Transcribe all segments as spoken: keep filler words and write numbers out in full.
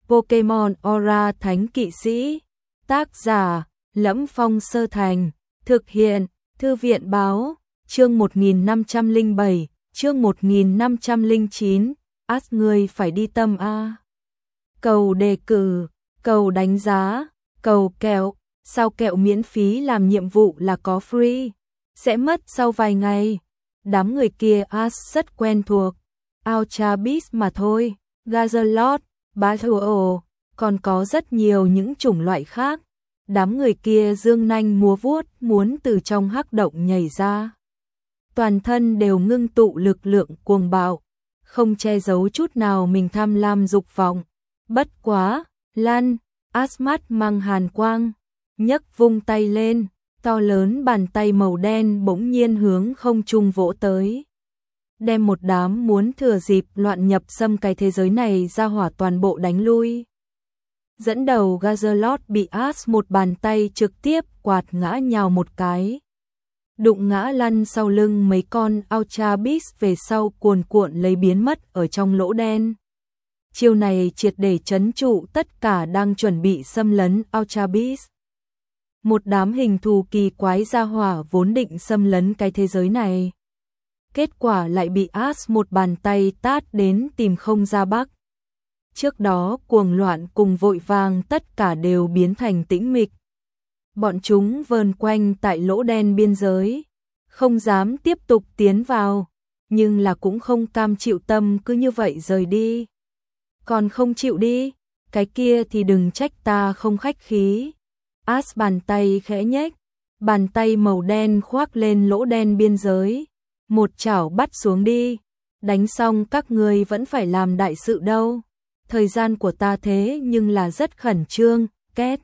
Pokemon Aura Thánh Kỵ Sĩ. Tác giả: Lẫm Phong Sơ Thành. Thực hiện: Thư viện báo. Chương một nghìn năm trăm lẻ bảy, chương một nghìn năm trăm lẻ chín. As người phải đi tâm a. Cầu đề cử, cầu đánh giá, cầu kẹo. Sao kẹo miễn phí làm nhiệm vụ là có free? Sẽ mất sau vài ngày. Đám người kia As rất quen thuộc. Ultra Beast mà thôi. Gazalot, Battle, còn có rất nhiều những chủng loại khác. Đám người kia dương nanh múa vuốt muốn từ trong hắc động nhảy ra. Toàn thân đều ngưng tụ lực lượng cuồng bạo, không che giấu chút nào mình tham lam dục vọng. Bất quá, Lan, As mắt mang hàn quang, nhấc vung tay lên, to lớn bàn tay màu đen bỗng nhiên hướng không trung vỗ tới. Đem một đám muốn thừa dịp loạn nhập xâm cái thế giới này ra hỏa toàn bộ đánh lui. Dẫn đầu Gazalot bị As một bàn tay trực tiếp quạt ngã nhào một cái. Đụng ngã lăn sau lưng mấy con Ultra Beast về sau cuồn cuộn lấy biến mất ở trong lỗ đen. Chiêu này triệt để trấn trụ tất cả đang chuẩn bị xâm lấn Ultra Beast. Một đám hình thù kỳ quái gia hỏa vốn định xâm lấn cái thế giới này. Kết quả lại bị As một bàn tay tát đến tìm không ra bắc. Trước đó cuồng loạn cùng vội vàng tất cả đều biến thành tĩnh mịch. Bọn chúng vờn quanh tại lỗ đen biên giới, không dám tiếp tục tiến vào, nhưng là cũng không cam chịu tâm cứ như vậy rời đi. Còn không chịu đi, cái kia thì đừng trách ta không khách khí. As bàn tay khẽ nhếch, bàn tay màu đen khoác lên lỗ đen biên giới, một chảo bắt xuống đi. Đánh xong các ngươi vẫn phải làm đại sự đâu. Thời gian của ta thế nhưng là rất khẩn trương. Két.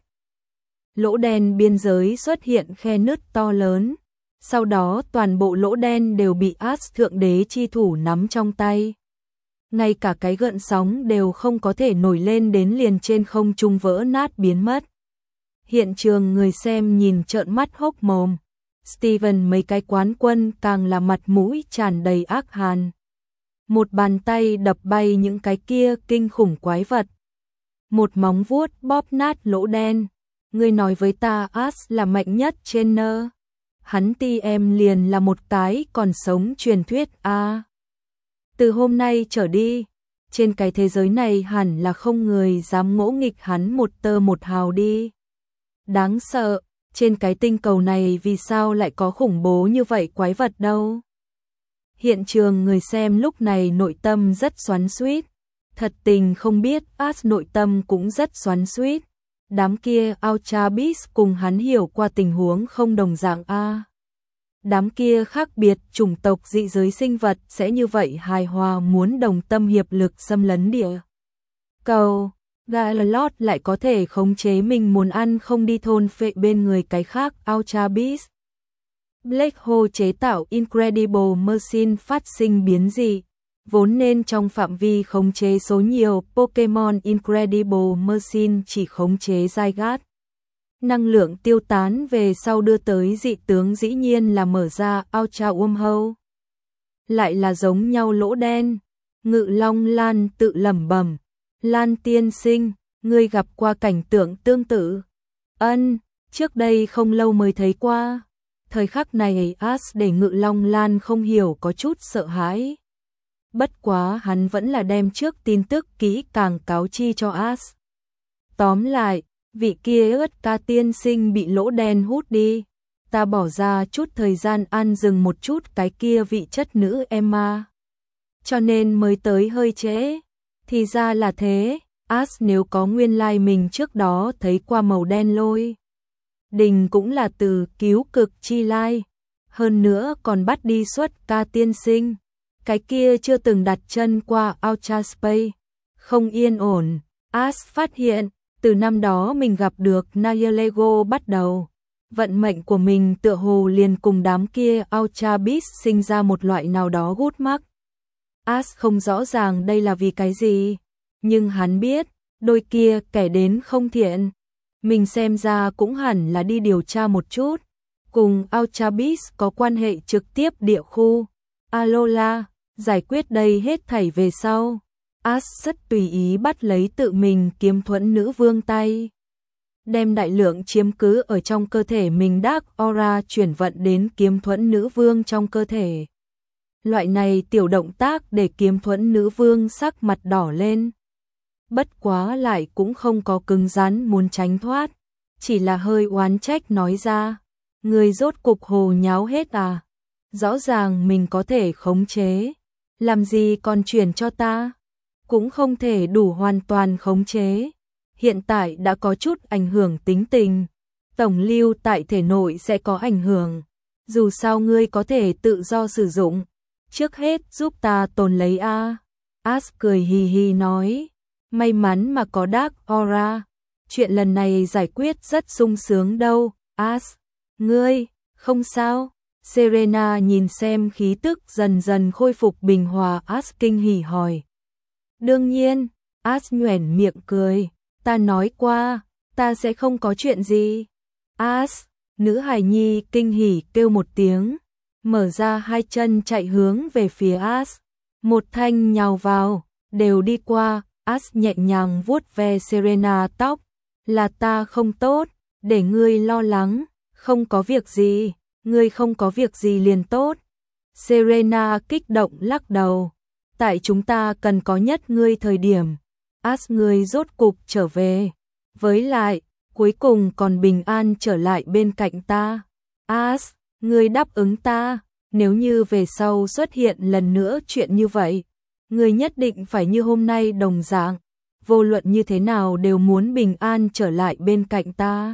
Lỗ đen biên giới xuất hiện khe nứt to lớn. Sau đó toàn bộ lỗ đen đều bị As thượng đế chi thủ nắm trong tay. Ngay cả cái gợn sóng đều không có thể nổi lên đến liền trên không trung vỡ nát biến mất. Hiện trường người xem nhìn trợn mắt hốc mồm. Steven mấy cái quán quân càng là mặt mũi tràn đầy ác hàn. Một bàn tay đập bay những cái kia kinh khủng quái vật. Một móng vuốt bóp nát lỗ đen. Ngươi nói với ta As là mạnh nhất trên nơ. Hắn ti em liền là một cái còn sống truyền thuyết a. À, từ hôm nay trở đi, trên cái thế giới này hẳn là không người dám ngỗ nghịch hắn một tơ một hào đi. Đáng sợ, trên cái tinh cầu này vì sao lại có khủng bố như vậy quái vật đâu. Hiện trường người xem lúc này nội tâm rất xoắn xuýt. Thật tình không biết As nội tâm cũng rất xoắn xuýt. Đám kia Ultra Beast cùng hắn hiểu qua tình huống không đồng dạng a. À, đám kia khác biệt chủng tộc dị giới sinh vật sẽ như vậy hài hòa muốn đồng tâm hiệp lực xâm lấn địa cầu. Gazalot lại có thể khống chế mình muốn ăn không đi thôn phệ bên người cái khác Ultra Beast. Black Hole chế tạo Incredible Machine phát sinh biến dị, vốn nên trong phạm vi khống chế số nhiều Pokemon Incredible Machine chỉ khống chế Zygarde. Năng lượng tiêu tán về sau đưa tới dị tướng dĩ nhiên là mở ra Ultra Wormhole. Lại là giống nhau lỗ đen. Ngự Long Lan tự lẩm bẩm, Lan tiên sinh, ngươi gặp qua cảnh tượng tương tự? Ân, trước đây không lâu mới thấy qua. Thời khắc này As để Ngự Long Lan không hiểu có chút sợ hãi. Bất quá hắn vẫn là đem trước tin tức kỹ càng cáo chi cho As. Tóm lại, vị kia ớt ca tiên sinh bị lỗ đen hút đi. Ta bỏ ra chút thời gian ăn dừng một chút cái kia vị chất nữ Emma. Cho nên mới tới hơi trễ. Thì ra là thế, As nếu có nguyên lai like mình trước đó thấy qua màu đen lôi đình cũng là từ cứu cực chi lai. Hơn nữa còn bắt đi xuất ca tiên sinh. Cái kia chưa từng đặt chân qua Ultra Space. Không yên ổn, As phát hiện, từ năm đó mình gặp được Nayalego bắt đầu. Vận mệnh của mình tựa hồ liền cùng đám kia Ultra Beast sinh ra một loại nào đó gút mắc. As không rõ ràng đây là vì cái gì, nhưng hắn biết, đôi kia kẻ đến không thiện. Mình xem ra cũng hẳn là đi điều tra một chút. Cùng Ultra Beast có quan hệ trực tiếp địa khu. Alola, giải quyết đây hết thảy về sau. As rất tùy ý bắt lấy tự mình kiếm thuẫn nữ vương tay, đem đại lượng chiếm cứ ở trong cơ thể mình Dark Aura chuyển vận đến kiếm thuẫn nữ vương trong cơ thể. Loại này tiểu động tác để kiếm thuẫn nữ vương sắc mặt đỏ lên. Bất quá lại cũng không có cứng rắn muốn tránh thoát, chỉ là hơi oán trách nói ra, người rốt cục hồ nháo hết à, rõ ràng mình có thể khống chế, làm gì còn chuyển cho ta, cũng không thể đủ hoàn toàn khống chế, hiện tại đã có chút ảnh hưởng tính tình, tổng lưu tại thể nội sẽ có ảnh hưởng, dù sao ngươi có thể tự do sử dụng, trước hết giúp ta tồn lấy a. As cười hì hì nói, may mắn mà có Dark Aura, chuyện lần này giải quyết rất sung sướng đâu, As, ngươi, không sao. Serena nhìn xem khí tức dần dần khôi phục bình hòa, As kinh hỉ hỏi. Đương nhiên, As nhoẻn miệng cười, ta nói qua, ta sẽ không có chuyện gì. As, nữ hài nhi kinh hỉ kêu một tiếng, mở ra hai chân chạy hướng về phía As, một thanh nhào vào, đều đi qua, As nhẹ nhàng vuốt ve Serena tóc, là ta không tốt, để ngươi lo lắng, không có việc gì, ngươi không có việc gì liền tốt. Serena kích động lắc đầu, tại chúng ta cần có nhất ngươi thời điểm, As ngươi rốt cục trở về, với lại, cuối cùng còn bình an trở lại bên cạnh ta. As, ngươi đáp ứng ta, nếu như về sau xuất hiện lần nữa chuyện như vậy, ngươi nhất định phải như hôm nay đồng dạng, vô luận như thế nào đều muốn bình an trở lại bên cạnh ta.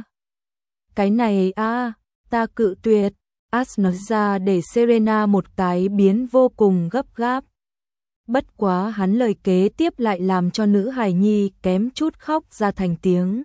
Cái này a, à, ta cự tuyệt, As nói ra để Serena một cái biến vô cùng gấp gáp. Bất quá hắn lời kế tiếp lại làm cho nữ hài nhi kém chút khóc ra thành tiếng.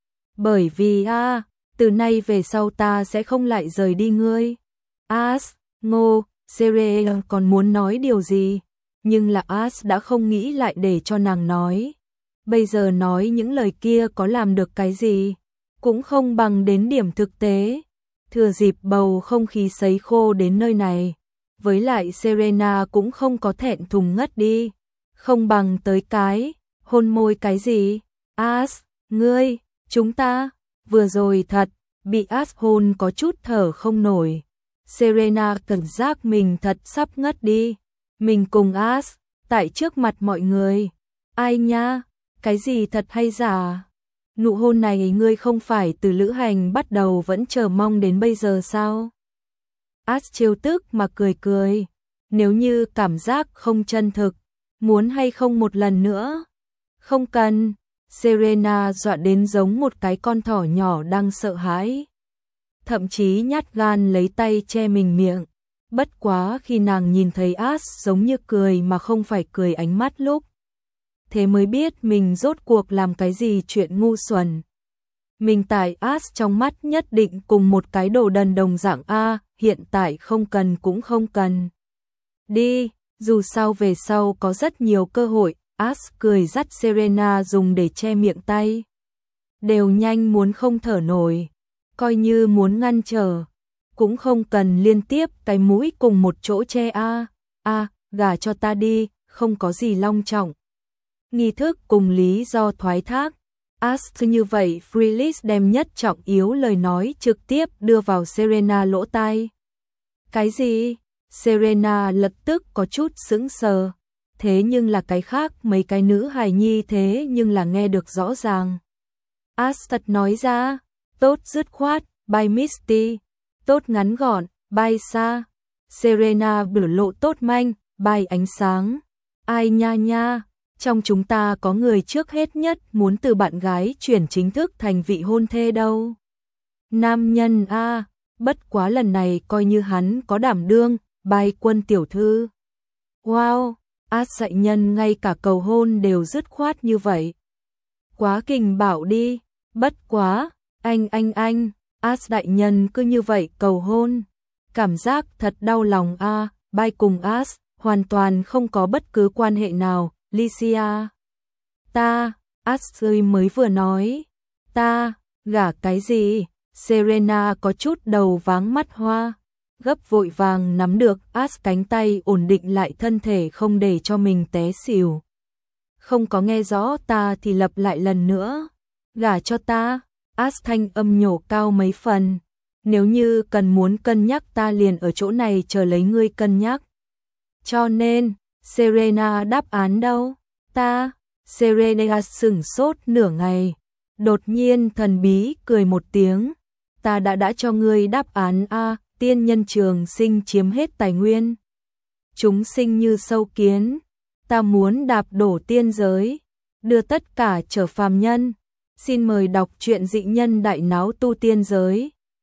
Bởi vì a, à, từ nay về sau ta sẽ không lại rời đi ngươi. As, ngô, Serena còn muốn nói điều gì, nhưng là As đã không nghĩ lại để cho nàng nói. Bây giờ nói những lời kia có làm được cái gì, cũng không bằng đến điểm thực tế. Thừa dịp bầu không khí sấy khô đến nơi này, với lại Serena cũng không có thẹn thùng ngất đi, không bằng tới cái, hôn môi cái gì. As, ngươi, chúng ta, vừa rồi thật, bị As hôn có chút thở không nổi. Serena cảm giác mình thật sắp ngất đi, mình cùng As, tại trước mặt mọi người. Ai nha, cái gì thật hay giả? Nụ hôn này ngươi không phải từ lữ hành bắt đầu vẫn chờ mong đến bây giờ sao? As trêu tức mà cười cười, nếu như cảm giác không chân thực, muốn hay không một lần nữa? Không cần, Serena dọa đến giống một cái con thỏ nhỏ đang sợ hãi. Thậm chí nhát gan lấy tay che mình miệng, bất quá khi nàng nhìn thấy As giống như cười mà không phải cười ánh mắt lúc. Thế mới biết mình rốt cuộc làm cái gì chuyện ngu xuẩn. Mình tại As trong mắt nhất định cùng một cái đồ đần đồng dạng A, hiện tại không cần cũng không cần. Đi, dù sao về sau có rất nhiều cơ hội, As cười dắt Serena dùng để che miệng tay. Đều nhanh muốn không thở nổi, coi như muốn ngăn trở, cũng không cần liên tiếp cái mũi cùng một chỗ che A. A, gả cho ta đi, không có gì long trọng. Nghi thức cùng lý do thoái thác. As như vậy Freelist đem nhất trọng yếu lời nói trực tiếp đưa vào Serena lỗ tai. Cái gì? Serena lập tức có chút sững sờ. Thế nhưng là cái khác mấy cái nữ hài nhi thế nhưng là nghe được rõ ràng. As thật nói ra, tốt dứt khoát, bye Misty, tốt ngắn gọn, bye xa. Serena biểu lộ tốt manh, bye ánh sáng. Ai nha nha. Trong chúng ta có người trước hết nhất muốn từ bạn gái chuyển chính thức thành vị hôn thê đâu. Nam nhân a, bất quá lần này coi như hắn có đảm đương, Bai Quân tiểu thư. Wow, As dạy nhân ngay cả cầu hôn đều dứt khoát như vậy. Quá kình bảo đi, bất quá, anh anh anh, As đại nhân cứ như vậy cầu hôn. Cảm giác thật đau lòng a, Bai cùng As hoàn toàn không có bất cứ quan hệ nào. Licia, ta, Ashley mới vừa nói, ta, gả cái gì? Serena có chút đầu váng mắt hoa, gấp vội vàng nắm được As cánh tay ổn định lại thân thể không để cho mình té xỉu. không có nghe rõ ta thì lặp lại lần nữa. Gả cho ta, As thanh âm nhổ cao mấy phần. Nếu như cần muốn cân nhắc ta liền ở chỗ này chờ lấy ngươi cân nhắc. Cho nên, Serena đáp án đâu? Ta, Serena sửng sốt nửa ngày. Đột nhiên thần bí cười một tiếng. Ta đã đã cho ngươi đáp án A, tiên nhân trường sinh chiếm hết tài nguyên. Chúng sinh như sâu kiến. Ta muốn đạp đổ tiên giới, đưa tất cả trở phàm nhân. Xin mời đọc truyện Dị Nhân Đại Náo Tu Tiên Giới.